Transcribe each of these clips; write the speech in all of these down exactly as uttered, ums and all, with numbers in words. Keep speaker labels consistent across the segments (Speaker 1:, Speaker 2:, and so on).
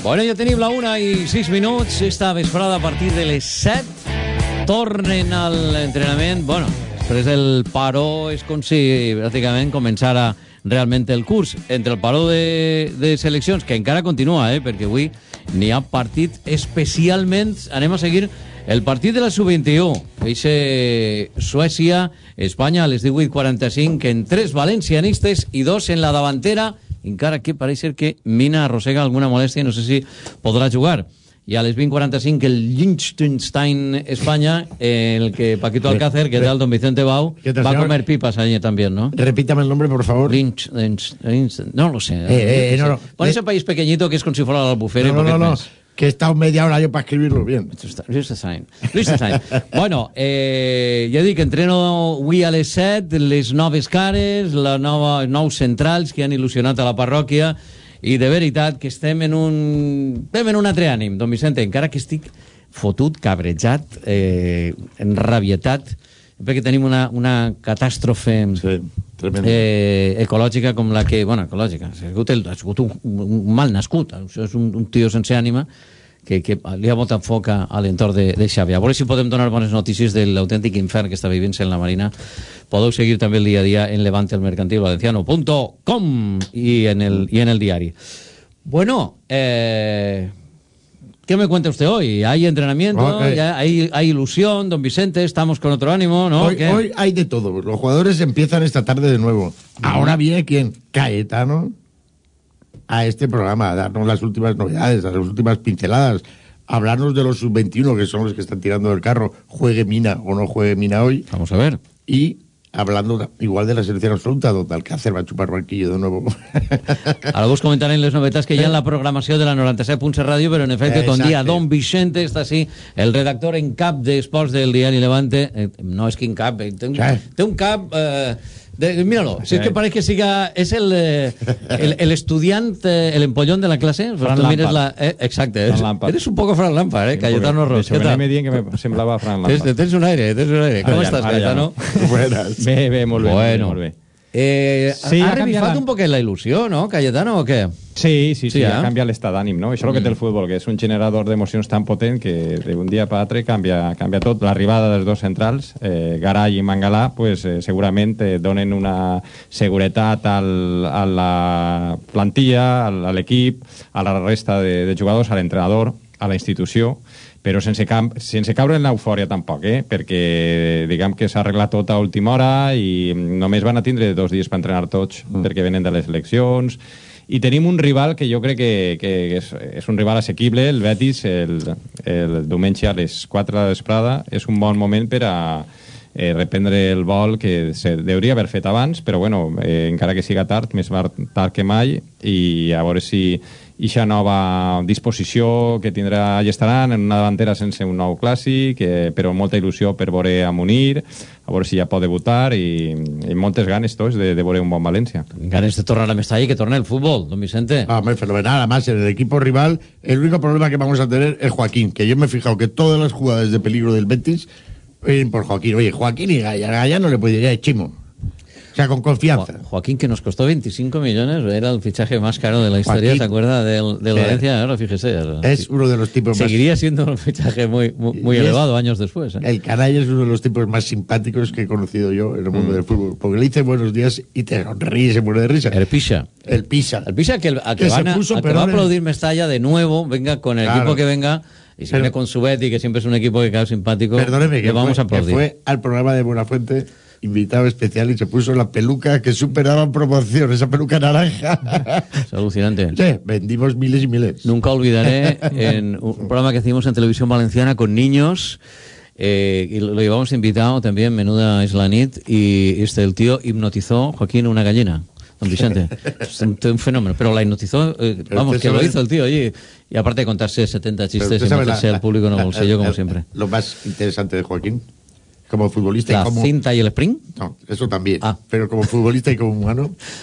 Speaker 1: Bueno, ja tenim la una i sis minuts. Esta vesprada a partir de les set tornen a l'entrenament. Bueno, després del paró és com si pràcticament començara realment el curs. Entre el paró de, de seleccions, que encara continua, eh, perquè avui n'hi ha partit especialment. Anem a seguir el partit de la sub vint-i-u. Eixe Suècia, Espanya a les divuit quaranta-cinc, en tres valencianistes i dos en la davantera, encara que pareix ser que Mina arrossega alguna molèstia i no sé si podrà jugar. I a les vint quaranta-cinc el Liechtenstein España, el que Paquito Alcácer, que tal, don Vicente Bau, va a comer pipas allí también, ¿no?
Speaker 2: Repítame el nombre, por favor.
Speaker 1: Liechtenstein, no lo sé.
Speaker 2: Eh, eh, no, no.
Speaker 1: Por ese país pequeñito que es como si fuera la Albufera.
Speaker 2: No, no, no, no. Que he estado media hora yo para escribirlo bien.
Speaker 1: Liechtenstein. Liechtenstein. Bueno, eh, ja dic, entreno avui a les set, les noves cares, la nova, nous centrals que han il·lusionat a la parròquia, i de veritat que estem en un... estem en un altre ànim, don Vicente, encara que estic fotut, cabrejat, eh, enrabietat, perquè tenim una, una catàstrofe sí, eh, ecològica com la que... Bueno, ecològica, ha sigut, el, ha sigut un, un mal nascut, això és un, un tio sense ànima que, que li ha botat foc a, a l'entorn de, de Xavi. A veure si podem donar bones notícies de l'autèntic infern que està vivint en la Marina. Podeu seguir també el dia a dia en Levante el Mercantil Valenciano punto com i en el, i en el diari. Bueno, eh... ¿qué me cuenta usted hoy? ¿Hay entrenamiento? Okay. ¿Hay, ¿Hay ilusión, don Vicente? ¿Estamos con otro ánimo? ¿No?
Speaker 2: Hoy, hoy hay de todo. Los jugadores empiezan esta tarde de nuevo. Ahora viene ¿quién? Cayetano a este programa, a darnos las últimas novedades, las últimas pinceladas, a hablarnos de los sub veintiuno, que son los que están tirando del carro, juegue Mina o no juegue Mina hoy.
Speaker 1: Vamos a ver.
Speaker 2: Y hablando igual de la selección absoluta, donde Alcácer va a chupar banquillo de nuevo.
Speaker 1: Ara vos comentarem les novetats que hi ha en la programació de la noranta-set punt set Ràdio, però en efecte, con dia don Vicente, està així, el redactor en cap d'esports del diari Levante. Eh, no és que en cap, eh, té, un, té un cap... Eh, de, míralo, si es que parece que siga, es el, eh, el, el estudiante, eh, el empollón de la clase.
Speaker 3: Fran Lampard.
Speaker 1: La, eh, exacto, es, eres un poco Fran Lampard, eh, Cayetano Ros.
Speaker 3: ¿Qué tal? Me dient que me semblava Fran Lampard.
Speaker 1: Tens, tens un aire, tens un aire. ¿Cómo estás, Cayetano?
Speaker 2: Buenas.
Speaker 3: Bé, bé, molt bé.
Speaker 1: Bueno.
Speaker 3: Molt bé.
Speaker 1: Eh, sí, ha, ha revifat un poquet la il·lusió, no, Cayetano, o què?
Speaker 3: Sí, sí, sí, sí,
Speaker 1: eh?
Speaker 3: ha canviat l'estat d'ànim, no? Això és el que té el futbol, que és un generador d'emocions tan potent que d'un dia per l'altre canvia, canvia tot. L'arribada dels dos centrals, eh, Garay i Mangalà, pues, eh, segurament eh, donen una seguretat al, a la plantilla, a l'equip, a la resta de, de jugadors, a l'entrenador, a la institució, però sense, camp, sense caure en l'eufòria tampoc, eh? Perquè diguem que s'ha arreglat tot a última hora i només van a tindre dos dies per entrenar tots mm. perquè venen de les eleccions, i tenim un rival que jo crec que, que és, és un rival assequible, el Betis, el, el diumenge a les quatre de la vesprada. És un bon moment per a eh, reprendre el vol que se hauria haver fet abans, però bueno, eh, encara que siga tard, més tard que mai, i a veure si ixa nova disposició que tindrà i estaran en una davantera sense un nou clàssic, eh, però amb molta il·lusió per veure a Munir, a veure si ja pot debutar, i, i moltes ganes tots de, de veure un bon València.
Speaker 1: Ganes de tornar a Mestalla y que torne el fútbol, don Vicente.
Speaker 2: Ah, hombre, fenomenal. Además, en el equipo rival, el único problema que vamos a tener es Joaquín, que yo me he fijado que todas las jugadas de peligro del Betis vienen por Joaquín. Oye, Joaquín y Gaya, Gaya no le puede ir a Chimo. O sea, con confianza.
Speaker 1: Jo Joaquín, que nos costó veinticinco millones, era el fichaje más caro de la historia, Joaquín, ¿se acuerda? Del, del Valencia, ahora fíjese.
Speaker 2: Es uno de los tipos
Speaker 1: Seguiría
Speaker 2: más...
Speaker 1: siendo un fichaje muy, muy, muy elevado años después. ¿eh?
Speaker 2: El Caray es uno de los tipos más simpáticos que he conocido yo en el mundo mm. del fútbol, porque le dice buenos días y te ríe y se muere de risa.
Speaker 1: El Pisa.
Speaker 2: El Pisa.
Speaker 1: El Pisa que, el, a que, que, van a, puso, a que va a aplaudir Mestalla de nuevo, venga con el claro. equipo que venga. Y si pero, viene con su Betty, que siempre es un equipo que cae simpático,
Speaker 2: perdóneme, que,
Speaker 1: le vamos
Speaker 2: fue,
Speaker 1: a aplaudir.
Speaker 2: Que fue al programa de Buenafuente, invitado especial, y se puso la peluca que superaba en promoción, esa peluca naranja.
Speaker 1: Es alucinante.
Speaker 2: Sí, vendimos miles y miles.
Speaker 1: Nunca olvidaré en un programa que hicimos en Televisión Valenciana con niños, eh, y lo llevamos invitado también, menuda es la nit, y este, el tío hipnotizó, Joaquín, una gallina. Don Vicente, es un, un fenómeno, pero la hipnotizó, eh, vamos, que lo hizo el tío allí, y aparte de contarse setenta chistes y meterse al público en el bolsillo, como siempre.
Speaker 2: Lo más interesante de Joaquín, como futbolista
Speaker 1: ¿La
Speaker 2: y como...
Speaker 1: cinta y el sprint?
Speaker 2: No, eso también,
Speaker 1: ah.
Speaker 2: pero como futbolista y como humano,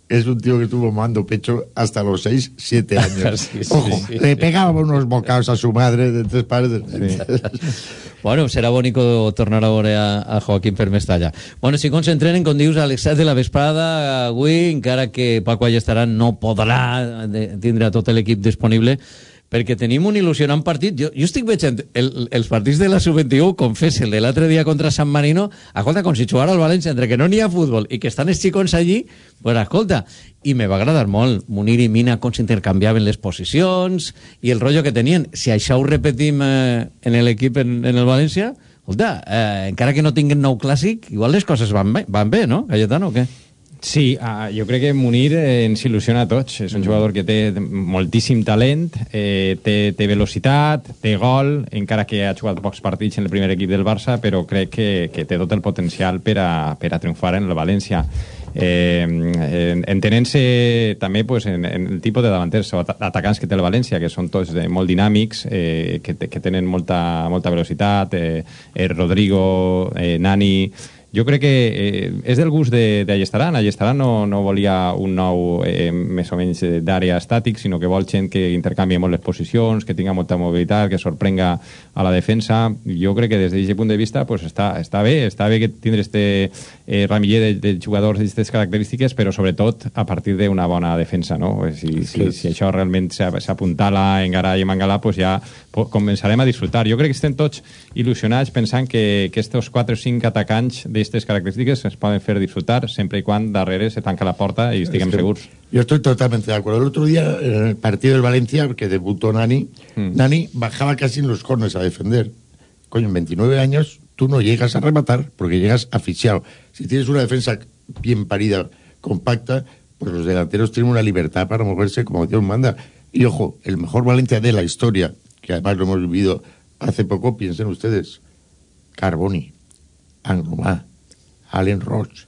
Speaker 2: es un tío que estuvo mamando pecho hasta los seis, siete años.
Speaker 1: Sí, sí,
Speaker 2: Ojo,
Speaker 1: sí.
Speaker 2: le pegaba unos bocados a su madre de tres pares de...
Speaker 1: Sí. Bueno, serà bonico tornar a veure a, a Joaquín per Mestalla. Bueno, si concentrenen, com dius, a les set de la vesprada, avui, encara que Paco Allestaran no podrà de, tindre tot l'equip disponible, perquè tenim un il·lusionant partit. Jo, jo estic veient el, els partits de la sub vint-i-u, confessa, el de l'altre dia contra San Marino, escolta, com si jugara al València, entre que no n'hi ha futbol i que estan els xicons allí, pues escolta, i me va agradar molt. Munir i Mina com s'intercanviaven les posicions i el rotllo que tenien. Si això ho repetim eh, en l'equip en, en el València, escolta, eh, encara que no tinguin nou clàssic, igual les coses van bé, van bé, no, Cayetano, o què?
Speaker 3: Sí, uh, jo crec que Munir eh, ens il·lusiona a tots. És un jugador que té moltíssim talent, eh, té, té velocitat, té gol, encara que ha jugat pocs partits en el primer equip del Barça, però crec que, que té tot el potencial per a, per a triomfar en el València. Eh, entenent-se també pues, en, en el tipus de davanters o atacants que té el València, que són tots eh, molt dinàmics, eh, que, que tenen molta, molta velocitat, eh, eh, Rodrigo, eh, Nani... Jo crec que eh, és del gust de, de Allestaran. Allestaran no, no volia un nou eh, més o menys d'àrea estàtic, sinó que vol gent que intercanvia molt les posicions, que tinga molta mobilitat, que sorprenga a la defensa. Jo crec que des d'aquest punt de vista pues, està, està bé, està bé que tindre este eh, ramiller de, de jugadors d'aquestes característiques, però sobretot a partir d'una bona defensa, no? Si, si, si això realment s'apuntala en Garay i Mangala, pues ja començarem a disfrutar. Jo crec que estem tots il·lusionats pensant que, que estos quatre o cinc atacants d'aquestes característiques es poden fer disfrutar sempre i quan darrere se tanca la porta y estiguem segurs.
Speaker 2: Yo estoy totalmente de acuerdo. El otro día, en el partido del Valencia, que debutó Nani, mm. Nani bajaba casi en los corners a defender. Coño, en veintinueve años tú no llegas a rematar porque llegas asfixiado. Si tienes una defensa bien parida, compacta, pues los delanteros tienen una libertad para moverse como Dios manda. Y ojo, el mejor Valencia de la historia, que además lo hemos vivido hace poco, piensen ustedes, Carboni, Anglomá, Allen Roche,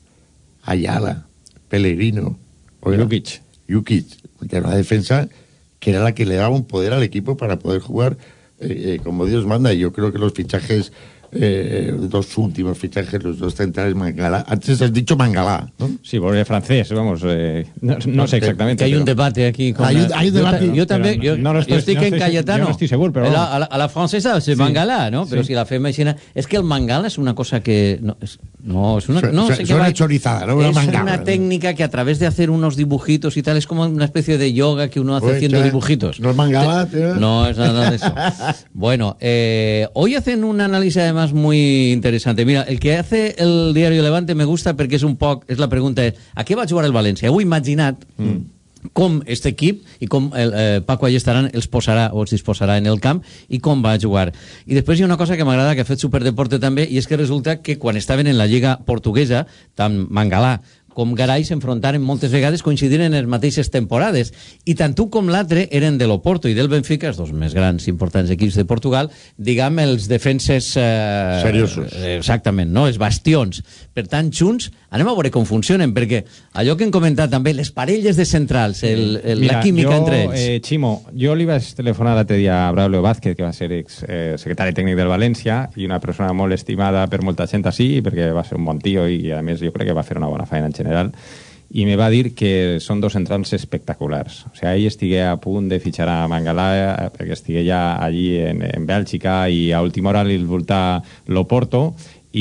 Speaker 2: Ayala, Pellegrino, oiga,
Speaker 3: Jukic.
Speaker 2: Jukic, de una defensa que era la que le daba un poder al equipo para poder jugar eh, eh, como Dios manda. Y yo creo que los fichajes, eh, dos últimos fichajes, los dos centrales, Mangala, antes has dicho Mangala, ¿no?
Speaker 3: Sí, porque francés, vamos, eh, no, no sé exactamente.
Speaker 1: Que hay
Speaker 3: pero...
Speaker 1: un debate aquí. Con
Speaker 2: hay, un, hay un debate.
Speaker 1: Yo, yo també, jo,
Speaker 3: no, no estoy,
Speaker 1: jo estic
Speaker 3: no
Speaker 1: en
Speaker 3: estoy,
Speaker 1: Cayetano.
Speaker 3: Yo no estoy seguro, pero...
Speaker 1: La, a, la, a la francesa és sí. Mangala, no? Però sí. Si la fem així... És que el Mangala és una cosa que... No, és, no, es una... No,
Speaker 2: Su,
Speaker 1: sé
Speaker 2: suena
Speaker 1: va,
Speaker 2: chorizada, ¿no? Una
Speaker 1: es
Speaker 2: Mangala.
Speaker 1: Una técnica que a través de hacer unos dibujitos y tal, es como una especie de yoga que uno hace Uy, haciendo che, dibujitos.
Speaker 2: ¿No es Mangala, tío?
Speaker 1: No, es nada de eso. Bueno, eh, hoy hacen un análisis además muy interesante. Mira, el que hace el diario Levante me gusta perquè és un poc... És la pregunta és, a què va jugar el València? Heu imaginat mm. com aquest equip i com el, eh, Paco Allestaran els posarà o els disposarà en el camp i com va jugar. I després hi ha una cosa que m'agrada, que ha fet Superdeporte també, i és que resulta que quan estaven en la Lliga Portuguesa, tant Mangala com Garay s'enfrontaren moltes vegades, coincidiren en les mateixes temporades, i tant un com l'altre eren de l'Oporto i del Benfica, els dos més grans importants equips de Portugal, diguem, els defenses eh,
Speaker 2: seriosos.
Speaker 1: Exactament, no? Els bastions. Per tant, junts, anem a veure com funcionen, perquè allò que hem comentat també, les parelles de centrals, el, el, Mira, la química
Speaker 3: jo,
Speaker 1: entre ells.
Speaker 3: Eh, Ximo, jo li vaig telefonar l'altre dia a Braulio Vázquez, que va ser ex, eh, secretari tècnic del València, i una persona molt estimada per molta gent així, perquè va ser un bon tio i, a més, jo crec que va fer una bona feina en general, i me va dir que són dos centrals espectaculars. O sigui, ell estigué a punt de fitxar a Mangala perquè estigué ja allí en, en Bèlgica i a última hora li volta l'Oporto,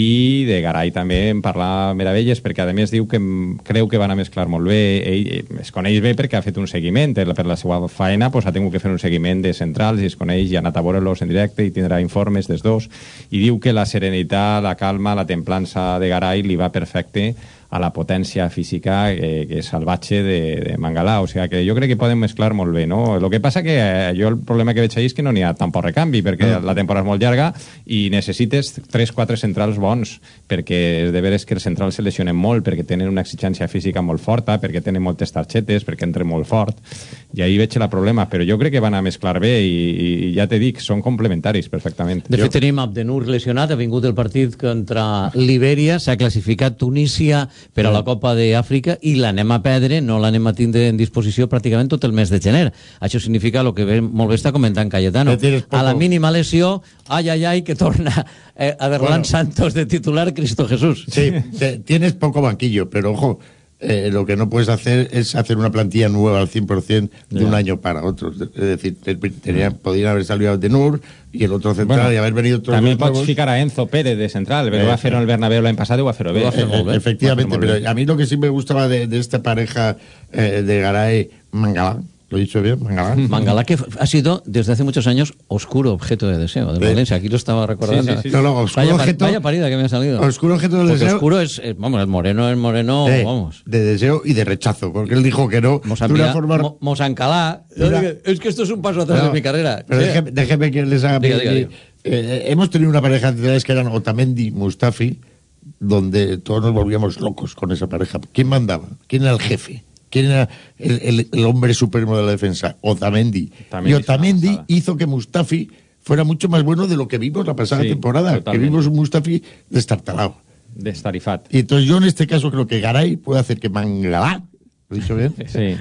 Speaker 3: i de Garay també en parlar meravelles perquè a més diu que creu que van a mesclar molt bé. Ell es coneix bé perquè ha fet un seguiment per la seva feina, pues ha tingut que fer un seguiment de centrals i es coneix i ha anat a veure-los en directe i tindrà informes dels dos, i diu que la serenitat, la calma, la templança de Garay li va perfecte a la potència física eh, que és salvatge de, de Mangala. O sigui que jo crec que poden mesclar molt bé, no? El que passa que eh, jo el problema que veig ahí és que no n'hi ha tant por recanvi, perquè mm. la temporada és molt llarga i necessites tres quatre centrals bons, perquè és de veres que els centrals se lesionen molt, perquè tenen una exigència física molt forta, perquè tenen moltes targetes, perquè entren molt fort, i ahí veig el problema, però jo crec que van a mesclar bé i, i ja te dic, són complementaris perfectament.
Speaker 1: De fet,
Speaker 3: jo...
Speaker 1: tenim Abdenur lesionat, ha vingut el partit contra Libèria, s'ha classificat Tunísia per a la Copa d'Àfrica i l'anem a perdre, no l'anem a tindre en disposició pràcticament tot el mes de gener. Això significa el que ve, molt bé està comentant Cayetano. A la mínima lesió, ai, ai, ai, que torna eh, a Derlan bueno. Santos de titular Cristo Jesús.
Speaker 2: Sí, te, tienes poco banquillo, pero ojo, eh, lo que no puedes hacer es hacer una plantilla nueva al cien por ciento de yeah. un año para otro. Es decir, tenía, podrían haber salido de Nur y el otro central bueno, y haber venido todos
Speaker 3: también
Speaker 2: los
Speaker 3: pots ficar a Enzo Pérez de central, però eh, va fer-ho el Bernabéu l'any passat i ho va fer-ho bé.
Speaker 2: Eh, eh, efectivamente, pero a mí lo que sí me gustaba de, de esta pareja eh, de Garay Mangalá, ¿lo he dicho bien? Mangalá.
Speaker 1: Mangalá, que ha sido desde hace muchos años oscuro objeto de deseo de Valencia. Aquí lo estaba recordando.
Speaker 2: Sí, sí, sí. No, no, oscuro
Speaker 1: vaya,
Speaker 2: objeto,
Speaker 1: vaya parida que me ha salido.
Speaker 2: Oscuro objeto de
Speaker 1: porque
Speaker 2: deseo.
Speaker 1: Oscuro es, eh, vamos, el moreno es moreno,
Speaker 2: eh,
Speaker 1: vamos.
Speaker 2: De deseo y de rechazo, porque él dijo que no.
Speaker 1: Mosampila, forma... Mo, Mosancalá. Es que esto es un paso atrás no, de mi carrera.
Speaker 2: Pero sí. déjeme, déjeme que les haga.
Speaker 1: Diga, diga, diga.
Speaker 2: Eh, hemos tenido una pareja de centrales que eran Otamendi y Mustafi, donde todos nos volvíamos locos con esa pareja. ¿Quién mandaba? ¿Quién era el jefe? ¿Quién era el, el, el hombre supremo de la defensa? Otamendi. Y Otamendi hizo que Mustafi fuera mucho más bueno de lo que vimos la pasada sí, temporada, totalmente. Que vimos un Mustafi destartalado.
Speaker 3: Destarifat.
Speaker 2: Y entonces yo en este caso creo que Garay puede hacer que Mangalá, ¿lo he dicho bien?
Speaker 3: Sí.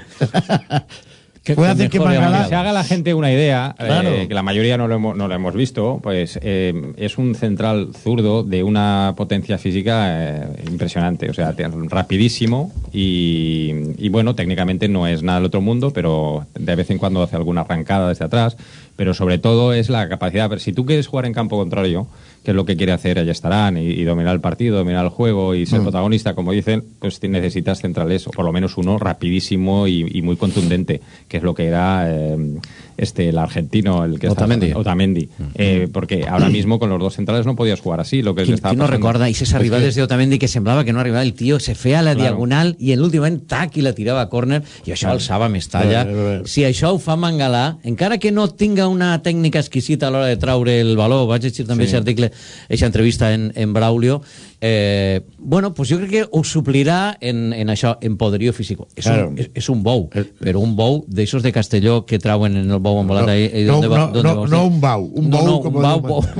Speaker 2: Que puede hacer que Mangalá
Speaker 3: se haga la gente una idea, claro. eh, que la mayoría no lo hemos, no lo hemos visto, pues eh, es un central zurdo de una potencia física eh, impresionante, o sea, rapidísimo y, y bueno, técnicamente no es nada del otro mundo, pero de vez en cuando hace alguna arrancada desde atrás, pero sobre todo es la capacidad, si tú quieres jugar en campo contrario, que es lo que quiere hacer allá estarán y, y dominar el partido, dominar el juego y ser mm. protagonista, como dicen, pues necesitas centrales, o por lo menos uno rapidísimo y, y muy contundente, que es lo que era eh, este el argentino, el que
Speaker 1: Otamendi.
Speaker 3: Está, Otamendi. Mm. Eh, porque ahora mismo con los dos centrales no podías jugar así, lo que
Speaker 1: ¿Quién,
Speaker 3: estaba
Speaker 1: ¿quién no
Speaker 3: pasando.
Speaker 1: recuerda esas arribades de Otamendi que semblava que no arribava el tío, se feia a la claro. diagonal i en l'últim moment, tac, i la tirava a córner i això claro. alçava Mestalla. Claro. Si això ho fa Mangalà, encara que no tinga una tècnica exquisita a l'hora de traure el baló, vaig llegir també aquest sí. article, aquesta entrevista en, en Braulio, eh, bueno, pues jo crec que ho suplirà en, en això, en poderío físico. És, claro. un, és, és un bou, però un bou d'aixòs de Castelló que trauen en el bou embolat
Speaker 2: no,
Speaker 1: ahí.
Speaker 2: No,
Speaker 1: va,
Speaker 2: no, no, no un bou, un bou.
Speaker 1: No, no,
Speaker 2: com
Speaker 1: un bou, bou.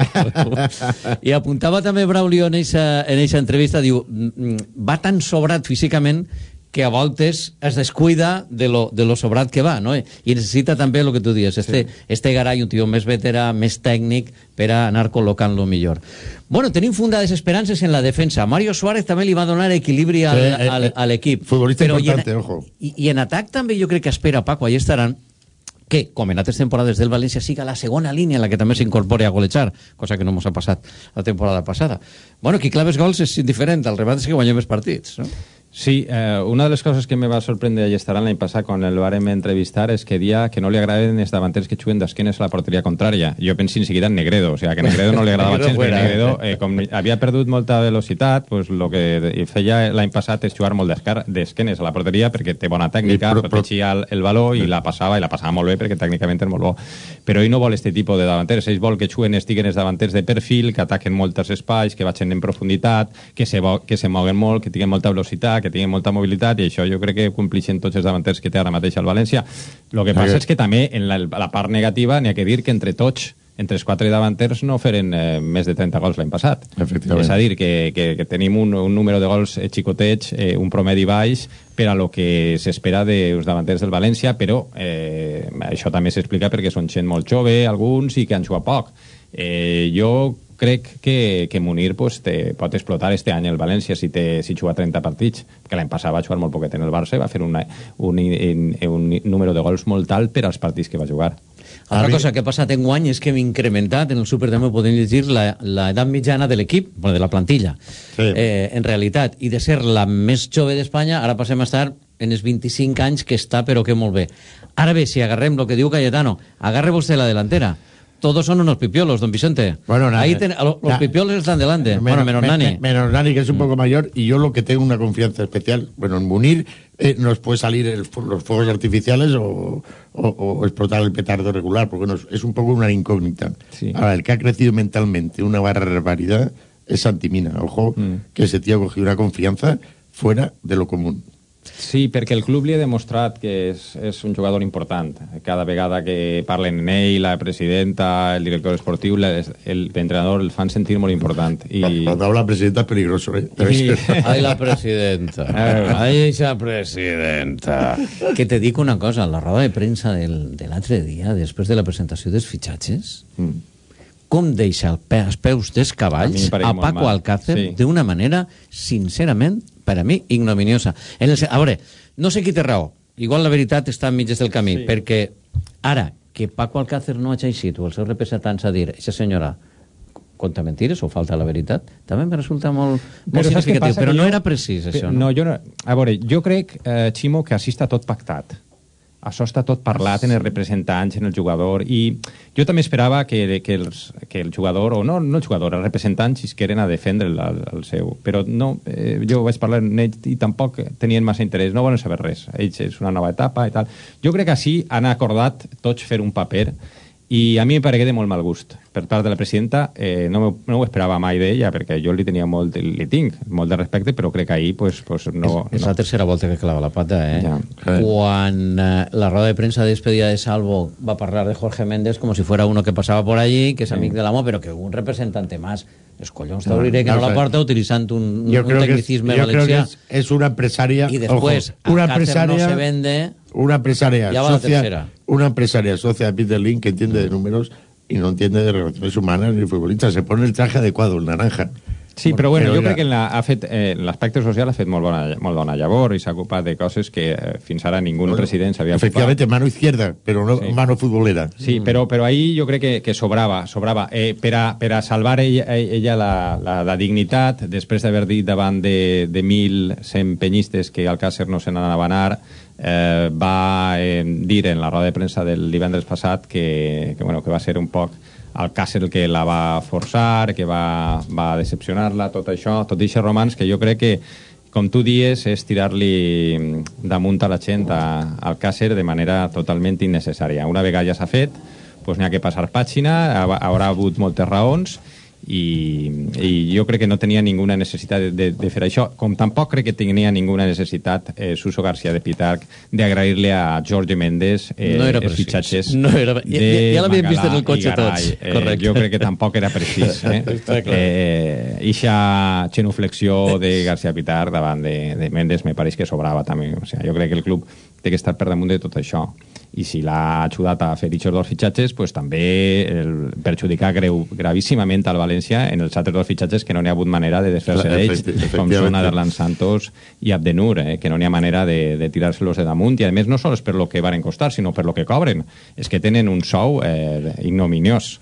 Speaker 1: I apuntava també Braulio en eixa, en eixa entrevista, diu, va tan sobrat físicament que a voltes es descuida de lo, de lo sobrat que va, no? I necessita també el que tu dius, este, sí. este Garay, un tio més veterà, més tècnic, per a anar col·locant-lo millor. Bueno, tenim fundades esperances en la defensa. Mario Suárez també li va donar equilibri al, eh, eh, al, a l'equip.
Speaker 2: Futbolista però importante, en, ojo.
Speaker 1: I, I en atac també jo crec que espera Paco, ahí estaran, que, com en altres temporades del València, siga la segona línia en la que també s'incorpore a golejar, cosa que no ens ha passat la temporada passada. Bueno, qui claves gols és indiferent, el remat és que guanyem més partits, no?
Speaker 3: Sí, eh, una de les coses que me va sorprendre i estarà l'any passat quan el vàrem entrevistar és que dia que no li agraden els davanters que juguen d'esquenes a la porteria contrària. Jo penso en seguida en Negredo, o sea, que a Negredo no li agradava gens, perquè Negredo, eh, com havia perdut molta velocitat, pues lo que feia l'any passat és jugar molt d'esquenes a la porteria perquè té bona tècnica, però, protegia el, el valor i la passava, i la passava molt bé perquè tècnicament és molt bo. Però ell no vol este tipus de davanters, ell vol que juguen, estiguen els davanters de perfil, que ataquen molts espais, que vagin en profunditat, que se, que se moguen molt, que tinguin molta velocitat, que tinguin molta mobilitat, i això jo crec que complixen tots els davanters que té ara mateix el València. El que passa és que també en la, la part negativa n'hi ha que dir que entre tots, entre els quatre davanters, no feren eh, més de trenta gols l'any passat. És a dir, que, que, que tenim un, un número de gols xicotets, eh, un promedi baix per a lo que s'espera dels davanters del València, però eh, això també s'explica perquè són gent molt jove, alguns, i que han jugat poc. Eh, jo crec que, que Munir pues, te, pot explotar este any el València si, te, si juga trenta partits, que l'any passat va jugar molt poquet en el Barça i va fer una, un, un, un número de gols molt alt per als partits que va jugar.
Speaker 1: Altra cosa que ha passat en guany és que hem incrementat, en el Súper també podem llegir l'edat mitjana de l'equip, bueno, de la plantilla, sí. eh, en realitat, i de ser la més jove d'Espanya, ara passem a estar en els vint-i-cinc anys que està, però que molt bé. Ara bé, si agarrem el que diu Cayetano, agarre vostè la delantera. Todos son unos pipiolos, don Vicente. Bueno, Ahí ten, los na, pipiolos están delante. Menos, bueno, menos me, Nani.
Speaker 2: Me, menos Nani, que es un poco mayor, y yo lo que tengo una confianza especial. Bueno, en Munir eh, nos puede salir el, los fuegos artificiales o, o, o explotar el petardo regular, porque nos, es un poco una incógnita. Sí. Ahora, el que ha crecido mentalmente una barbaridad es Santimina. Ojo, mm. que ese tío ha cogido una confianza fuera de lo común.
Speaker 3: Sí, perquè el club li ha demostrat que és, és un jugador important. Cada vegada que parlen en ell, la presidenta, el director esportiu, l'entrenador el fan sentir molt important. I...
Speaker 2: La, la, la presidenta és peligroso, eh?
Speaker 1: I... Ai, la presidenta. Ai, esa presidenta. Que te dic una cosa, la roda de premsa del, de l'altre dia, després de la presentació dels fitxatges, mm. com deixa els peus dels cavalls a, a Paco Alcácer sí. d'una manera, sincerament, per a mi, ignominiosa. En el, a veure, no sé qui té raó. Igual la veritat està a mitges del camí, sí. perquè ara, que Paco Alcácer no hagi eixit o els seus representants a dir, aquesta senyora conta mentires o falta la veritat, també em resulta molt, molt significatiu, però no jo, era precís, això.
Speaker 3: No, jo no, a veure, jo crec, eh, Ximo, que així està tot pactat. Això està tot parlat en els representants, en el jugador, i jo també esperava que, que, els, que el jugador, o no, no el jugador, els representants es queren a defendre el, el seu, però no, eh, jo vaig parlar amb ells i tampoc tenien massa interès, no volen saber res, ells és una nova etapa i tal. Jo crec que així han acordat tots fer un paper, i a mi em paregué de molt mal gust per part de la presidenta. Eh, no, no ho esperava mai d'ella, perquè jo li tenia molt, li tinc molt de respecte, però crec que ahir pues, pues no...
Speaker 1: És, és
Speaker 3: no.
Speaker 1: la tercera volta que clava la pata, eh?
Speaker 3: Ja.
Speaker 1: Quan eh, la roda de premsa de despedida de Salvo va parlar de Jorge Méndez como si fuera uno que pasaba por allí, que es sí. amic de l'amo, pero que un representante más. Els collons t'obriré que no, no la porta utilitzant un, un tecnicisme
Speaker 2: es,
Speaker 1: valencià.
Speaker 2: Es, es una empresaria...
Speaker 1: Y después,
Speaker 2: ojo, una
Speaker 1: empresaria, no se vende...
Speaker 2: Una empresaria,
Speaker 1: ya va
Speaker 2: socia,
Speaker 1: la tercera.
Speaker 2: Una empresaria socia de Peter Lim que entiende de números y no entiende de relaciones humanas ni futbolistas. Se pone el traje adecuado, el naranja.
Speaker 3: Sí, però bueno, jo crec que en l'aspecte eh, social ha fet molt bona, molt bona llavor i s'ha ocupat de coses que eh, fins ara ningú bueno, president s'havia ocupat.
Speaker 2: Efectivamente, mano izquierda, però no sí. mano futbolera.
Speaker 3: Sí, mm. però, però ahir jo crec que, que sobrava, sobrava. Eh, per, a, per a salvar ella, ella la, la, la dignitat, després d'haver dit davant de, de mil cent penyistes que Alcácer no se n'anava a anar, eh, va eh, dir en la roda de premsa del divendres passat que, que, bueno, que va ser un poc Alcácer el que la va forçar, que va, va decepcionar-la, tot això, tot aquest romans que jo crec que, com tu dies, és tirar-li damunt a la gent a Alcácer de manera totalment innecessària. Una vegada ja s'ha fet, doncs n'hi ha que passar pàgina, haurà hagut moltes raons, i, i jo crec que no tenia ninguna necessitat de, de, de fer això, com tampoc crec que tenia ninguna necessitat eh, Suso García de Pitarch d'agrair-li a Jorge Méndez eh,
Speaker 1: no
Speaker 3: els fitxatges
Speaker 1: no era... ja, ja, ja l'havíem vist en el cotxe tots
Speaker 3: eh, jo crec que tampoc era precís eh? eh, ixa genuflexió de García Pitarch davant de, de Méndez me pareix que sobrava també, o sigui, jo crec que el club té que estar per damunt de tot això, i si l'ha ajudat a fer aquests dos fitxatges, pues, també el perjudicar greu, gravíssimament al València en els altres dos fitxatges que no n'hi ha hagut manera de desfer-se d'ells, com són Aderlan Santos i Abdenur, eh, que no n'hi ha manera de, de tirar-se-los de damunt, i a més no sols per lo que varen costar, sinó per lo que cobren. És que tenen un sou eh, ignominiós.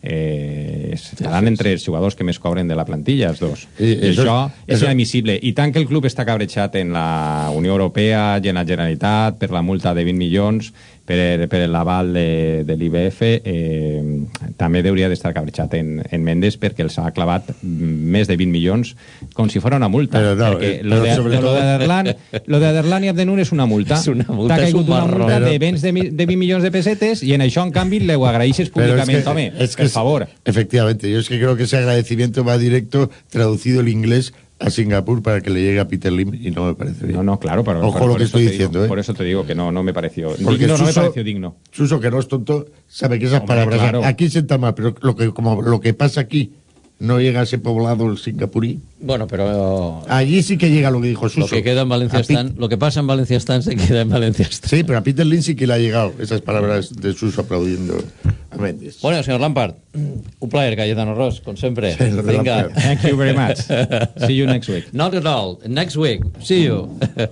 Speaker 3: Eh, estaran entre els jugadors que més cobren de la plantilla, els dos. I, I això, això és inadmissible. I tant que el club està cabrejat en la Unió Europea i en la Generalitat per la multa de vint milions, per, per l'aval de, de l'I B F, eh, també hauria d'estar cabrejat en, en Méndez, perquè els ha clavat més de vint milions com si fos una multa. Però no, perquè lo de, lo de Aderlan, lo de Aderlan i Abdenur és una multa.
Speaker 1: És una multa,
Speaker 3: T'ha caigut
Speaker 1: un
Speaker 3: una multa
Speaker 1: però...
Speaker 3: de béns de, de vint milions de pessetes, i en això, en canvi, le ho agraeixes públicament. Es que, home, es que, per favor.
Speaker 2: Efectivamente, yo es que creo que ese agradecimiento va directo, traducido el inglés, a Singapur para que le llegue a Peter Lim, y no me parece bien.
Speaker 3: No, no, claro, pero
Speaker 2: ojo
Speaker 3: por,
Speaker 2: lo
Speaker 3: por
Speaker 2: que estoy
Speaker 3: digo,
Speaker 2: diciendo, ¿eh?
Speaker 3: Por eso te digo que no, no me pareció
Speaker 2: Porque
Speaker 3: digno,
Speaker 2: Suso,
Speaker 3: no me pareció digno.
Speaker 2: Suso, que no es tonto, sabe que esas
Speaker 3: Hombre,
Speaker 2: palabras
Speaker 3: claro.
Speaker 2: aquí sientan mal, pero lo que, como lo que pasa aquí no llega a ese poblado el singapurí.
Speaker 1: Bueno, pero...
Speaker 2: Allí sí que llega lo que dijo Suso.
Speaker 1: Lo que queda en Valencia Stan, lo que pasa en Valencia Stan se queda en Valencia Stan.
Speaker 2: Sí, pero a Peter Lim sí que le ha llegado esas palabras de Suso aplaudiendo a Méndez.
Speaker 1: Bueno, señor Lampard, un placer, Cayetano Ross, con siempre.
Speaker 2: Sí,
Speaker 1: Venga.
Speaker 3: Thank you very much. See you next week.
Speaker 1: Not at all. Next week. See you.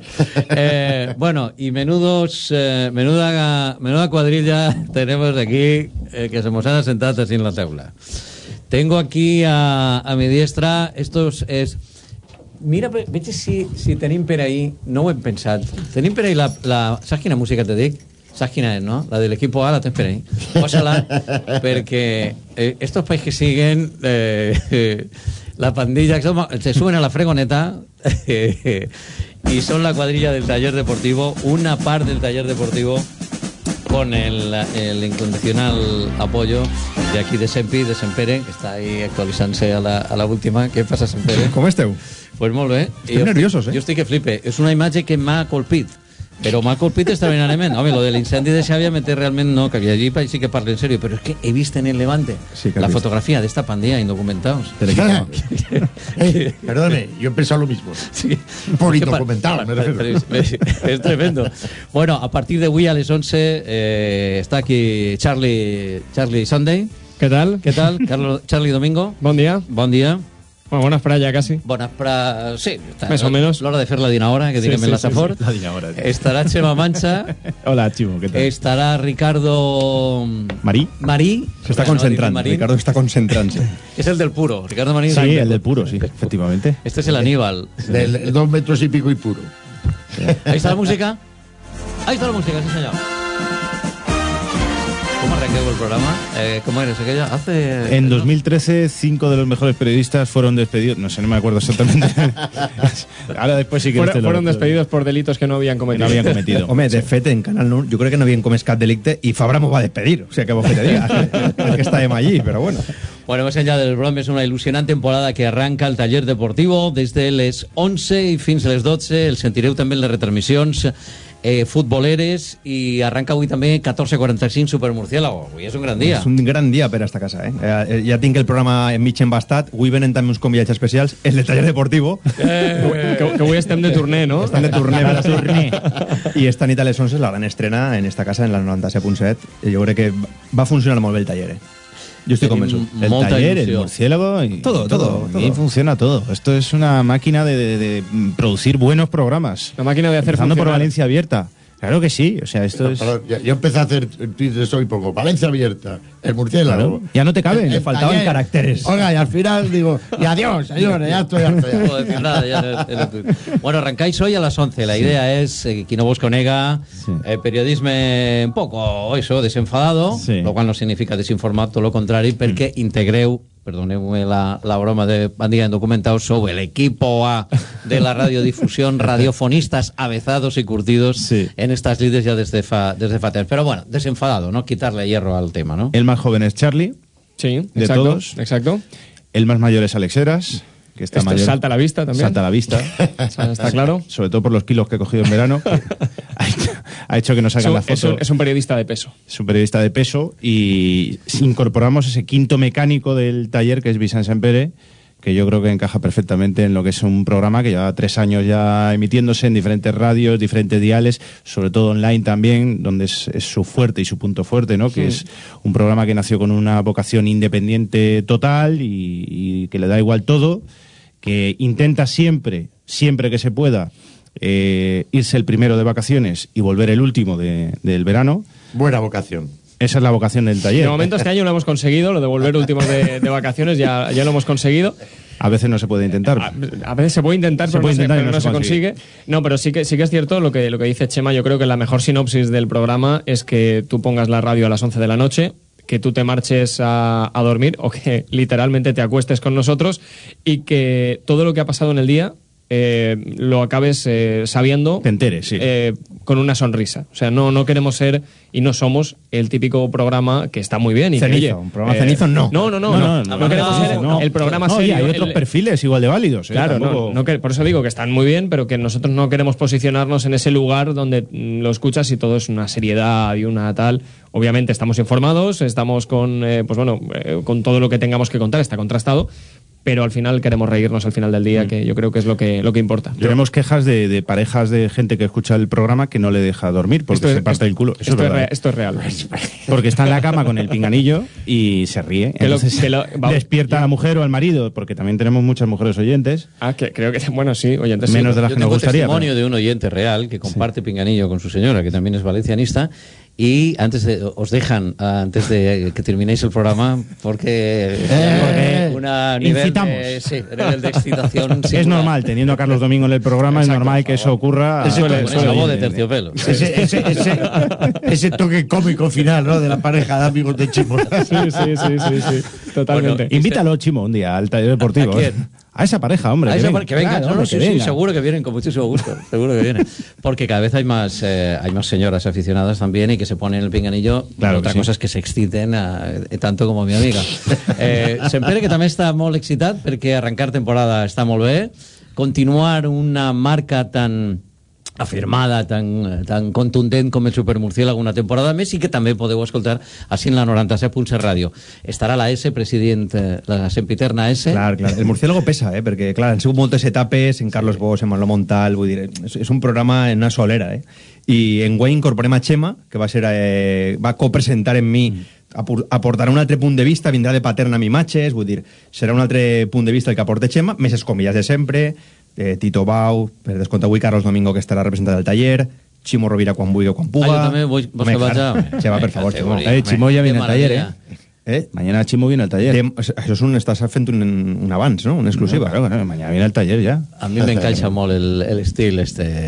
Speaker 1: eh, bueno, y menudos, eh, menuda, menuda cuadrilla tenemos aquí eh, que se nos han sentado así en la tabla. Tengo aquí a, a mi diestra, estos es... Mira, veig si, si tenim per ahí, no ho hem pensat, tenim per ahí la... la saps quina música te dic? Saps quina és, no? La del equipo A la tens per ahí. Posa-la, perquè eh, estos país que siguen eh, eh, la pandilla, se suben a la fregoneta eh, y son la cuadrilla del taller deportivo, una part del taller deportivo con el, el incondicional apoyo de aquí de Sempi, de Sempere, que està ahí actualitzant-se a la, a la última. Què passa, Sempere?
Speaker 4: Com esteu?
Speaker 1: Pues molt bé.
Speaker 4: Estem jo nerviosos, eh?
Speaker 1: Jo estic que flipe. És una imatge que m'ha colpit. Però m'ha colpit extraordinàriament. Home, lo de l'incendi de Xàbia m'he realment no, que havia allí sí que parlo en serio, però és que he vist en el Levante
Speaker 4: sí
Speaker 1: la
Speaker 4: vist.
Speaker 1: fotografía de esta pandilla indocumentados.
Speaker 2: eh, perdone, yo he pensado lo mismo.
Speaker 1: Sí.
Speaker 2: Por indocumentado, me refiero.
Speaker 1: Es, es tremendo. Bueno, a partir de avui a les once eh, està aquí Charlie, Charlie Sunday.
Speaker 4: Què tal?
Speaker 1: Què tal? Carlos, Charlie Domingo.
Speaker 4: Bon dia.
Speaker 1: Bon dia.
Speaker 4: Bueno, bona fra ja, quasi.
Speaker 1: Bona fra... Sí,
Speaker 4: més o menys.
Speaker 1: L'hora de fer la dina hora, que
Speaker 4: sí,
Speaker 1: diguem
Speaker 4: sí,
Speaker 1: la Safor.
Speaker 5: Sí, sí, la dina hora.
Speaker 1: Estarà Chema Mancha.
Speaker 5: Hola, Chivo, ¿qué tal?
Speaker 1: Estarà Ricardo...
Speaker 5: Marí.
Speaker 1: Marí.
Speaker 5: Se está concentrando, Ricardo está concentrándose.
Speaker 1: Es el del puro, Ricardo Marí.
Speaker 5: Sí, el del puro, sí, efectivamente.
Speaker 1: Este es el Aníbal.
Speaker 2: Del dos metros y pico y puro.
Speaker 1: Ahí está la música. Ahí está la música, sí señor. ¿Cómo arranqué el programa? Eh, ¿Cómo eres aquello? Hace...
Speaker 5: En dos mil trece, cinco de los mejores periodistas fueron despedidos. No sé, no me acuerdo exactamente. Ahora después sí que...
Speaker 4: Fueron, fueron despedidos por delitos que no habían cometido.
Speaker 5: No habían cometido.
Speaker 6: Home, de fet, en Canal Nou, jo crec que no havien comès cap delicte i Fabra m'ho va despedir. O sea, que vos que te diga, es que estàvem allí, però bueno.
Speaker 1: Bueno, más allá del broma, es una ilusionante temporada que arranca el taller deportivo desde les once i fins a les dotze. El sentireu també en les retransmissions eh, futboleres i arranca avui també catorze quaranta cinc Supermurciélago. Avui és un gran dia.
Speaker 6: És un gran dia per a esta casa, eh? eh ja tinc el programa en mig embastat. Avui venen també uns convidats especials. El de taller deportivo.
Speaker 4: Eh, que, que avui estem de torner, no?
Speaker 6: Estem de torner. de torner. I esta nit a les onze és la gran estrena en esta casa, en la noranta set punt set. Jo crec que va funcionar molt bé el taller, eh? Yo estoy
Speaker 1: Tenim
Speaker 6: convencido.
Speaker 5: El
Speaker 1: molta
Speaker 5: taller,
Speaker 1: il·lusió.
Speaker 5: el murciélago y
Speaker 6: Todo, todo,
Speaker 5: Aquí
Speaker 6: todo.
Speaker 5: funciona todo. Esto es una máquina de, de- de producir buenos programas.
Speaker 4: La máquina de hacer
Speaker 5: Empezando por
Speaker 4: funcionar.
Speaker 5: Valencia Abierta. Claro que sí. O sea, esto es...
Speaker 2: Perdón, ya- yo empecé a hacer tweets hoy y pongo Valencia Abierta, el murciélago.
Speaker 5: Claro. Ya no te caben.
Speaker 2: El-
Speaker 6: Le
Speaker 2: el
Speaker 6: faltaban
Speaker 2: taller.
Speaker 6: caracteres.
Speaker 2: Oiga, y al final digo, y adiós, señores, ya estoy harto
Speaker 1: No
Speaker 2: ya.
Speaker 1: puedo decir nada ya en el- en el tuit. Bueno, arrancáis hoy a las once. La idea es, eh, qui no vos conega,
Speaker 5: Sí.
Speaker 1: eh, periodismo un poco, eso, desenfadado,
Speaker 5: Sí.
Speaker 1: lo cual no significa desinformat, todo lo contrario, porque integreu, perdoneu-me la, la broma de bandilla indocumentados, sou el equipo A de la radiodifusión, radiofonistas avezados y curtidos
Speaker 5: Sí.
Speaker 1: en estas lides ya desde fa, desde fa temps. Pero bueno, desenfadado, ¿no? Quitarle hierro al tema, ¿no?
Speaker 5: El más joven es Charlie.
Speaker 4: Sí,
Speaker 5: De
Speaker 4: exacto,
Speaker 5: todos.
Speaker 4: exacto.
Speaker 5: El más mayor es Alex Heras, que está
Speaker 4: Esto
Speaker 5: mayor.
Speaker 4: salta a la vista también.
Speaker 5: Salta a la vista.
Speaker 4: Está claro.
Speaker 5: Sobre todo por los kilos que he cogido en verano. ha, hecho, ha hecho que nos
Speaker 4: Es
Speaker 5: hagan
Speaker 4: un,
Speaker 5: la foto.
Speaker 4: es un- es un periodista de peso.
Speaker 5: Es un periodista de peso y incorporamos ese quinto mecánico del taller que es Vicent Sempere, que yo creo que encaja perfectamente en lo que es un programa que lleva tres años ya emitiéndose en diferentes radios, diferentes diales, sobre todo online también, donde es, es su fuerte y su punto fuerte, ¿no? Que es un programa que nació con una vocación independiente total y, y que le da igual todo, que intenta siempre, siempre que se pueda, eh, irse el primero de vacaciones y volver el último de- del verano.
Speaker 2: Buena vocación.
Speaker 5: Esa es la vocación del taller.
Speaker 4: De momento este año lo hemos conseguido, lo de volver últimos de, de vacaciones ya, ya lo hemos conseguido.
Speaker 5: A veces no se puede intentar.
Speaker 4: A, a veces se puede intentar,
Speaker 5: Se
Speaker 4: pero,
Speaker 5: puede
Speaker 4: no, se-
Speaker 5: intentar y
Speaker 4: pero
Speaker 5: no
Speaker 4: no
Speaker 5: se
Speaker 4: se consigue. No, pero sí que sí que es cierto lo que, lo que dice Chema. Yo creo que la mejor sinopsis del programa es que tú pongas la radio a las once de la noche, que tú te marches a, a dormir o que literalmente te acuestes con nosotros y que todo lo que ha pasado en el día eh, lo acabes eh, sabiendo.
Speaker 5: Te enteres, sí.
Speaker 4: eh, con una sonrisa. O sea, no, no queremos ser y no somos el típico programa que está muy bien. Y
Speaker 6: Cenizo,
Speaker 4: que, oye,
Speaker 6: un programa cenizo, no.
Speaker 4: No, no, no. No, no, queremos ser el programa
Speaker 5: No, y
Speaker 4: serio.
Speaker 5: hay otros
Speaker 4: el-
Speaker 5: perfiles igual de válidos. ¿eh?
Speaker 4: Claro,
Speaker 5: Tampoco-
Speaker 4: no, no que- por eso digo que están muy bien, pero que nosotros no queremos posicionarnos en ese lugar donde mm, lo escuchas y todo es una seriedad y una tal. Obviamente estamos informados, estamos con, eh, pues bueno, eh, con todo lo que tengamos que contar, está contrastado, pero al final queremos reírnos al final del día, que yo creo que es lo que, lo que importa.
Speaker 5: Tenemos quejas de, de parejas de gente que escucha el programa que no le deja dormir porque
Speaker 4: Esto es-
Speaker 5: se parte el culo. Eso
Speaker 4: esto,
Speaker 5: es
Speaker 4: es
Speaker 5: verdad.
Speaker 4: re- esto es real.
Speaker 5: Porque está en la cama con el pinganillo y se ríe.
Speaker 4: Que lo-
Speaker 5: Entonces
Speaker 4: que lo- va-
Speaker 5: despierta a la mujer o al marido, porque también tenemos muchas mujeres oyentes.
Speaker 4: Ah, que creo que, bueno, sí, oyentes sí.
Speaker 5: Menos de las
Speaker 1: Yo
Speaker 5: que nos
Speaker 1: tengo
Speaker 5: gustaría.
Speaker 1: testimonio
Speaker 5: pero-
Speaker 1: de un oyente real que comparte pinganillo con su señora, que también es valencianista, y antes de, os dejan antes de que terminéis el programa porque, porque una nivel
Speaker 5: incitamos.
Speaker 1: de, sí, nivel de excitación
Speaker 5: Es
Speaker 1: singular.
Speaker 5: normal, teniendo a Carlos Domingo en el programa, es normal que eso ocurra.
Speaker 1: Ese-
Speaker 5: a-
Speaker 1: con
Speaker 5: a-
Speaker 1: esa voz de terciopelo.
Speaker 2: Ese, ese, ese, ese toque cómico final, ¿no? De la pareja de amigos de Chimo.
Speaker 4: Sí, sí, sí, sí, sí, totalmente.
Speaker 1: Bueno,
Speaker 5: Invítalo, Chimo, un día al taller deportivo.
Speaker 1: ¿A quién?
Speaker 5: ¿eh? A esa pareja, hombre.
Speaker 1: A
Speaker 5: que
Speaker 1: esa
Speaker 5: venga.
Speaker 1: par- que venga,
Speaker 5: Claro,
Speaker 1: no, no,
Speaker 5: hombre,
Speaker 1: sí,
Speaker 5: que
Speaker 1: sí,
Speaker 5: venga.
Speaker 1: seguro que vienen con muchísimo gusto, seguro que vienen, porque cada vez hay más eh, hay más señoras aficionadas también y que se ponen el pinganillo.
Speaker 5: Claro
Speaker 1: Otra
Speaker 5: que sí.
Speaker 1: cosa es que se exciten eh, tanto como mi amiga. Eh, Sempere, que també està molt excitat perquè arrencar temporada està molt bé, continuar una marca tan afirmada, tan, tan contundent com el Supermurciélago una temporada més, i que també podeu escoltar així en la noranta set punt set ràdio. Estarà la S, president, eh, la sempiterna S.
Speaker 6: Clar, clar. El murciélago pesa, eh? Perquè, clar, han sigut moltes etapes, en Carlos Bosch, en Manolo Montal, vull dir, és, és un programa en una solera, eh? I en guany incorporem a Chema, que va ser eh, va copresentar en mi apor- aportarà un altre punt de vista, vindrà de paterna amb imatges, vull dir, serà un altre punt de vista el que aporta Xema, més els convidats de sempre, eh, Tito Bau, per descomptat avui Carlos Domingo, que estarà representat al taller, Ximo Rovira quan vulgui o quan puga.
Speaker 1: Ah, jo també vull- vols que vaig a-
Speaker 6: Xema, per favor, Ximo.
Speaker 5: Eh, Chimo ya viene
Speaker 1: Qué
Speaker 5: al taller,
Speaker 1: maravilla.
Speaker 5: ¿eh?
Speaker 6: Eh?
Speaker 5: Mañana Chimo viene al taller.
Speaker 6: Tem- això és un, estàs fent un, un abans, no? Una exclusiva.
Speaker 5: Claro, claro, mañana viene al taller ya.
Speaker 1: A mí me encaixa molt el, el estil este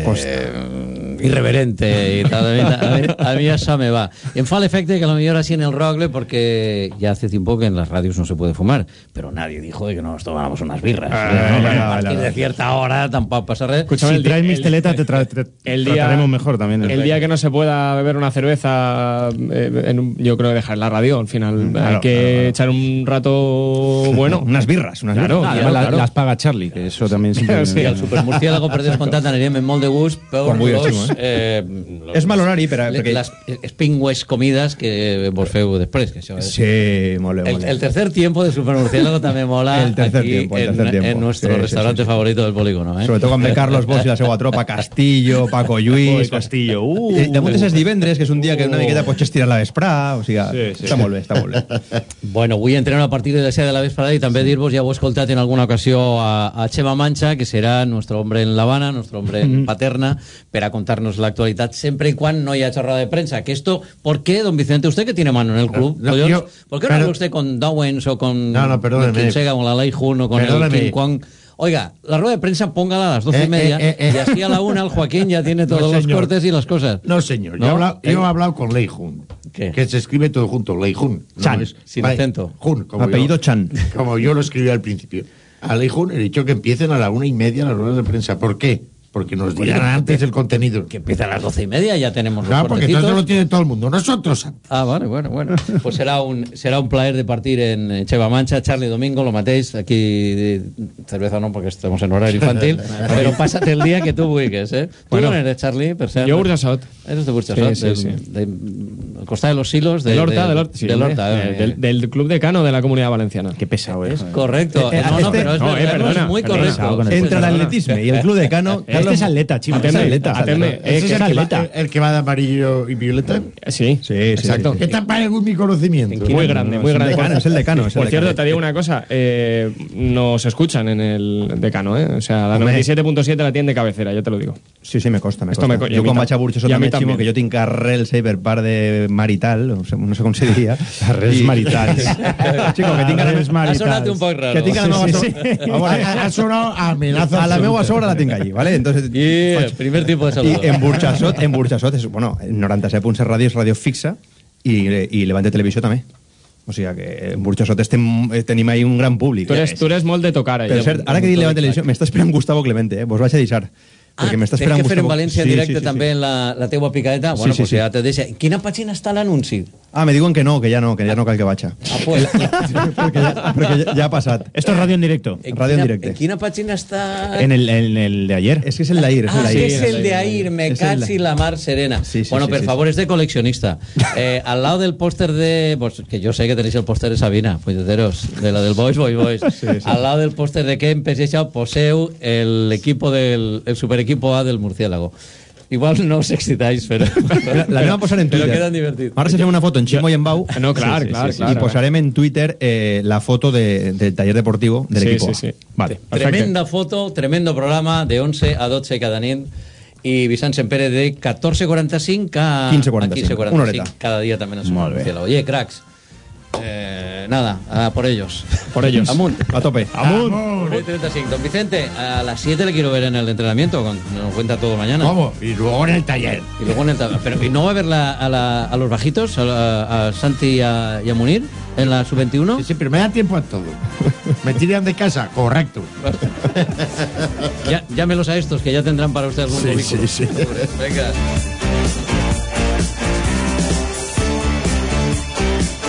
Speaker 1: eh, irreverente y tal. A mí, a, mí, a mí eso me va. Y me fa el efecto de que a lo mejor así en el Rogle, porque ya hace tiempo que en las radios no se puede fumar, pero nadie dijo de que nos tomáramos unas birras.
Speaker 6: Ah,
Speaker 1: ¿no?
Speaker 6: vale,
Speaker 1: A
Speaker 6: vale,
Speaker 1: partir
Speaker 6: vale.
Speaker 1: de cierta hora tampoco pasa res.
Speaker 4: Escúchame,
Speaker 5: Si
Speaker 4: el día-
Speaker 5: traes
Speaker 4: el-
Speaker 5: misteleta, te, tra- te
Speaker 4: el día-
Speaker 5: trataremos mejor también.
Speaker 4: El día que no se pueda beber una cerveza, eh, en un- yo creo que dejar la radio. Al final
Speaker 5: Claro,
Speaker 4: hay que
Speaker 5: claro, claro.
Speaker 4: echar un rato bueno.
Speaker 6: Unas birras, unas
Speaker 4: Claro,
Speaker 6: birras.
Speaker 5: Ah,
Speaker 4: y
Speaker 5: además, la-
Speaker 4: claro.
Speaker 5: las paga Charlie, que eso también siempre...
Speaker 4: Sí,
Speaker 1: I el supermurciélago, per descomptat, anirem amb molt de gust per
Speaker 6: Quan vulgui el
Speaker 1: los,
Speaker 6: Ximo,
Speaker 1: eh, los,
Speaker 6: És mal horari, però-
Speaker 1: le-
Speaker 6: perquè-
Speaker 1: les espingües comides que vos feu després, que això és...
Speaker 6: Sí, molt bé,
Speaker 1: El,
Speaker 6: molt bé.
Speaker 1: el tercer tiempo de Supermurciélago también mola
Speaker 6: El tercer
Speaker 1: aquí
Speaker 6: tiempo, el
Speaker 1: en,
Speaker 6: tercer tiempo.
Speaker 1: en nuestro
Speaker 6: Sí, sí,
Speaker 1: restaurante
Speaker 6: sí, sí.
Speaker 1: favorito del polígono. ¿eh?
Speaker 6: Sobre tot amb de Carlos Bosch i la seva tropa, Castillo, Paco Lluís...
Speaker 5: Ui, Castillo, uh.
Speaker 6: I damunt és divendres, que és un dia que una miqueta pots estirar la vesprà, o sigui,
Speaker 5: Sí, sí.
Speaker 6: està molt bé, està molt bé.
Speaker 1: Bueno, avui entrenem a partir de les set de la vesprada i també dir-vos, ja ho he escoltat en alguna ocasió a, a Chema Mancha, que serà nuestro hombre en La Habana, nuestro hombre en Paterna, per a contarnos la actualidad siempre y cuando no haya chorrada de prensa. Que esto, ¿por qué, don Vicente, usted que tiene mano en el club?
Speaker 2: No,
Speaker 1: Collons,
Speaker 2: yo-
Speaker 1: ¿Por qué no
Speaker 2: pero-
Speaker 1: habla usted con Dowens o con,
Speaker 2: No, no, perdóneme.
Speaker 1: con quien sea, con la Ley Jun o con
Speaker 2: Perdóneme.
Speaker 1: el King Kong? Oiga, la rueda de prensa póngala a las doce
Speaker 2: Eh,
Speaker 1: y media
Speaker 2: eh, eh, eh.
Speaker 1: y así a la una el Joaquín ya tiene todos
Speaker 2: No,
Speaker 1: los
Speaker 2: señor.
Speaker 1: cortes y las cosas.
Speaker 2: No, señor.
Speaker 1: ¿No?
Speaker 2: Yo, he hablado, yo
Speaker 1: Eh,
Speaker 2: he hablado con Lei Jun.
Speaker 1: ¿Qué?
Speaker 2: Que se escribe todo junto, Lei Jun. No
Speaker 1: Chan,
Speaker 2: es-
Speaker 1: sin
Speaker 2: vale,
Speaker 1: acento.
Speaker 2: Jun, como
Speaker 6: Apellido
Speaker 2: yo,
Speaker 6: Chan.
Speaker 2: Como yo lo escribí al principio. A Lei Jun he dicho que empiecen a la una y media las ruedas de prensa. ¿Por qué? Porque nos dirán antes el contenido.
Speaker 1: Que empieza a las doce y media, ya tenemos los
Speaker 2: No, porque
Speaker 1: cortecitos.
Speaker 2: entonces lo tiene todo el mundo. Nosotros.
Speaker 1: Ah, vale, bueno, bueno. Pues serà un, serà un plaer de partir en Cheva Mancha, Charlie Domingo, lo mateix, aquí de cerveza no, porque estamos en horario infantil, pero pásate el día que tú vulguis, eh? ¿Tú
Speaker 4: Bueno.
Speaker 1: dónde eres, Charlie, per cert?
Speaker 4: Yo Burjasot.
Speaker 1: Eres de Burjasot,
Speaker 4: Sí, sí,
Speaker 1: del,
Speaker 4: sí.
Speaker 1: de, al costat de los silos de,
Speaker 4: Del Horta,
Speaker 1: de,
Speaker 4: del Horta, sí,
Speaker 1: del
Speaker 4: hombre,
Speaker 1: Horta,
Speaker 4: eh,
Speaker 1: eh.
Speaker 4: del, del Club Decano de la Comunidad Valenciana.
Speaker 5: Qué pesado, eh.
Speaker 1: Es correcto.
Speaker 6: Eh, eh,
Speaker 1: no, no,
Speaker 6: este-
Speaker 1: pero es,
Speaker 4: no,
Speaker 1: verdad,
Speaker 4: eh,
Speaker 1: no,
Speaker 4: perdona,
Speaker 1: es muy
Speaker 4: perdona.
Speaker 1: correcto.
Speaker 5: Con el
Speaker 6: Entre
Speaker 5: Perdona.
Speaker 6: l'atletisme i el club de Cano...
Speaker 5: Este es atleta, Chimo.
Speaker 6: Este es
Speaker 4: Atendme,
Speaker 6: atleta.
Speaker 4: atendme.
Speaker 2: ¿Ese
Speaker 4: Eh,
Speaker 2: es
Speaker 4: que
Speaker 2: el
Speaker 4: es
Speaker 2: que, va,
Speaker 4: atleta.
Speaker 2: el que va de amarillo y violeta?
Speaker 4: Sí,
Speaker 6: sí,
Speaker 4: exacto.
Speaker 6: sí,
Speaker 2: ¿Qué tal para mi conocimiento?
Speaker 4: Muy grande, muy
Speaker 6: Es el
Speaker 4: grande.
Speaker 6: decano, es el decano, es el
Speaker 4: Por cierto,
Speaker 6: decano.
Speaker 4: te digo una cosa, eh, nos escuchan en el decano, ¿eh? O sea, la
Speaker 6: Hombre.
Speaker 4: noventa y siete punto siete la tiene de cabecera, ya te lo digo.
Speaker 6: Sí, sí, me costa, me
Speaker 4: Esto
Speaker 6: costa.
Speaker 4: me co- y a
Speaker 6: jo
Speaker 4: mi
Speaker 6: quan
Speaker 4: tam-
Speaker 6: vaig a Burxasot
Speaker 4: y a mi
Speaker 6: també, Ximo,
Speaker 4: també.
Speaker 6: que jo tinc arrels eh, per part de marital, o sigui, no sé com se diria.
Speaker 5: Arrels
Speaker 6: I-
Speaker 5: maritals.
Speaker 6: Chico, que tinc a la,
Speaker 5: Arrels
Speaker 1: Ha
Speaker 5: maritals.
Speaker 1: sonat un poc raro.
Speaker 6: que tinc a la meva
Speaker 5: Sí,
Speaker 6: so-
Speaker 5: sí, sí.
Speaker 6: A veure,
Speaker 2: Ha, ha sonado amenaza.
Speaker 6: a la meva
Speaker 2: absoluta.
Speaker 6: sobra la tinc allí, ¿vale? Entonces,
Speaker 1: Y
Speaker 6: faig-
Speaker 1: primer tipo de
Speaker 6: I
Speaker 1: saludo.
Speaker 6: en Burxasot, en Burxasot és, bueno, noranta-set punt set ràdio és ràdio fixa i, i Levante Televisió també. O sigui que en Burxasot estem, tenim ahí un gran públic.
Speaker 4: Tú eres, tú eres molt de tocar ahí.
Speaker 6: Per cert, ara que dic Levante Televisió, m'està esperant Gustavo Clemente, eh? Vos vaig a deixar.
Speaker 1: Ah,
Speaker 6: Perquè m'està
Speaker 1: tens
Speaker 6: esperant
Speaker 1: que fer en
Speaker 6: Gustavo-
Speaker 1: València en
Speaker 6: Sí,
Speaker 1: directe
Speaker 6: sí, sí,
Speaker 1: també
Speaker 6: sí.
Speaker 1: en la, la teua picadeta? Bueno,
Speaker 6: sí,
Speaker 1: pues
Speaker 6: sí.
Speaker 1: ja te deixa. En quina pàgina està l'anunci?
Speaker 6: Ah, me diuen que no, que ja no, que ja no cal que vaig.
Speaker 1: Ah, pues,
Speaker 6: perquè ja, perquè ja, ja ha passat.
Speaker 5: Esto es radio en directo.
Speaker 1: en,
Speaker 6: Radio en
Speaker 1: quina,
Speaker 6: directe.
Speaker 1: en quina pàgina està?
Speaker 5: En el, en el de ayer.
Speaker 6: És que és el d'ahir, és el
Speaker 1: Ah,
Speaker 6: d'ahir.
Speaker 1: que és el
Speaker 4: el
Speaker 1: de
Speaker 4: de
Speaker 1: ahir, me
Speaker 6: És el
Speaker 1: caig
Speaker 6: de-
Speaker 1: i la mar serena.
Speaker 6: Sí, sí,
Speaker 1: bueno,
Speaker 6: sí,
Speaker 1: per
Speaker 6: sí,
Speaker 1: favor, es de coleccionista. Eh, al lado del póster de... Pues, que yo sé que tenéis el póster de Sabina, puñeteros, de la del Boys, Boy Boys. Al lado del póster de Kempes y echado poseu el equipo del el super equipo A del Murciélago. Igual no os excitáis, pero...
Speaker 6: La, la anem a posar en Twitter.
Speaker 1: Pero quedan divertidos.
Speaker 6: Ara se fem una foto en Ximo i en Bau.
Speaker 4: No, clar,
Speaker 6: Sí, sí,
Speaker 4: clar,
Speaker 6: sí,
Speaker 4: clar.
Speaker 6: I posarem en Twitter eh, la foto de, del taller deportivo del
Speaker 4: Sí,
Speaker 6: equipo
Speaker 4: sí,
Speaker 6: A.
Speaker 4: sí.
Speaker 6: Vale.
Speaker 4: Perfecte.
Speaker 1: Tremenda foto, tremendo programa, de once a doce cada nit, i Vicent Sempere de catorze quaranta cinc a
Speaker 6: quinze quaranta
Speaker 1: a
Speaker 6: cinc,
Speaker 1: quinze quaranta
Speaker 6: una
Speaker 1: cinc,
Speaker 6: horeta.
Speaker 1: cada día también es un
Speaker 5: Molt bé.
Speaker 1: cielo. Oye, cracks, eh, nada, a por ellos.
Speaker 4: Por ellos.
Speaker 1: Amunt.
Speaker 6: A tope.
Speaker 1: Una y treinta y cinco. Don Vicente, a las siete le quiero ver en el entrenamiento, con, nos cuenta todo mañana.
Speaker 2: ¿Cómo? Y luego en el taller.
Speaker 1: Y luego en el tab- pero ¿y no va a ver la- a, la- a los bajitos, a, la- a Santi y a, y a Munir, en la sub veintiuno?
Speaker 2: Sí, sí, pero me da tiempo a todo. ¿Me tiran de casa? Correcto.
Speaker 1: Ya, llámelos a estos, que ya tendrán para usted algún
Speaker 2: Sí,
Speaker 1: currículum.
Speaker 2: sí, sí.
Speaker 1: Venga.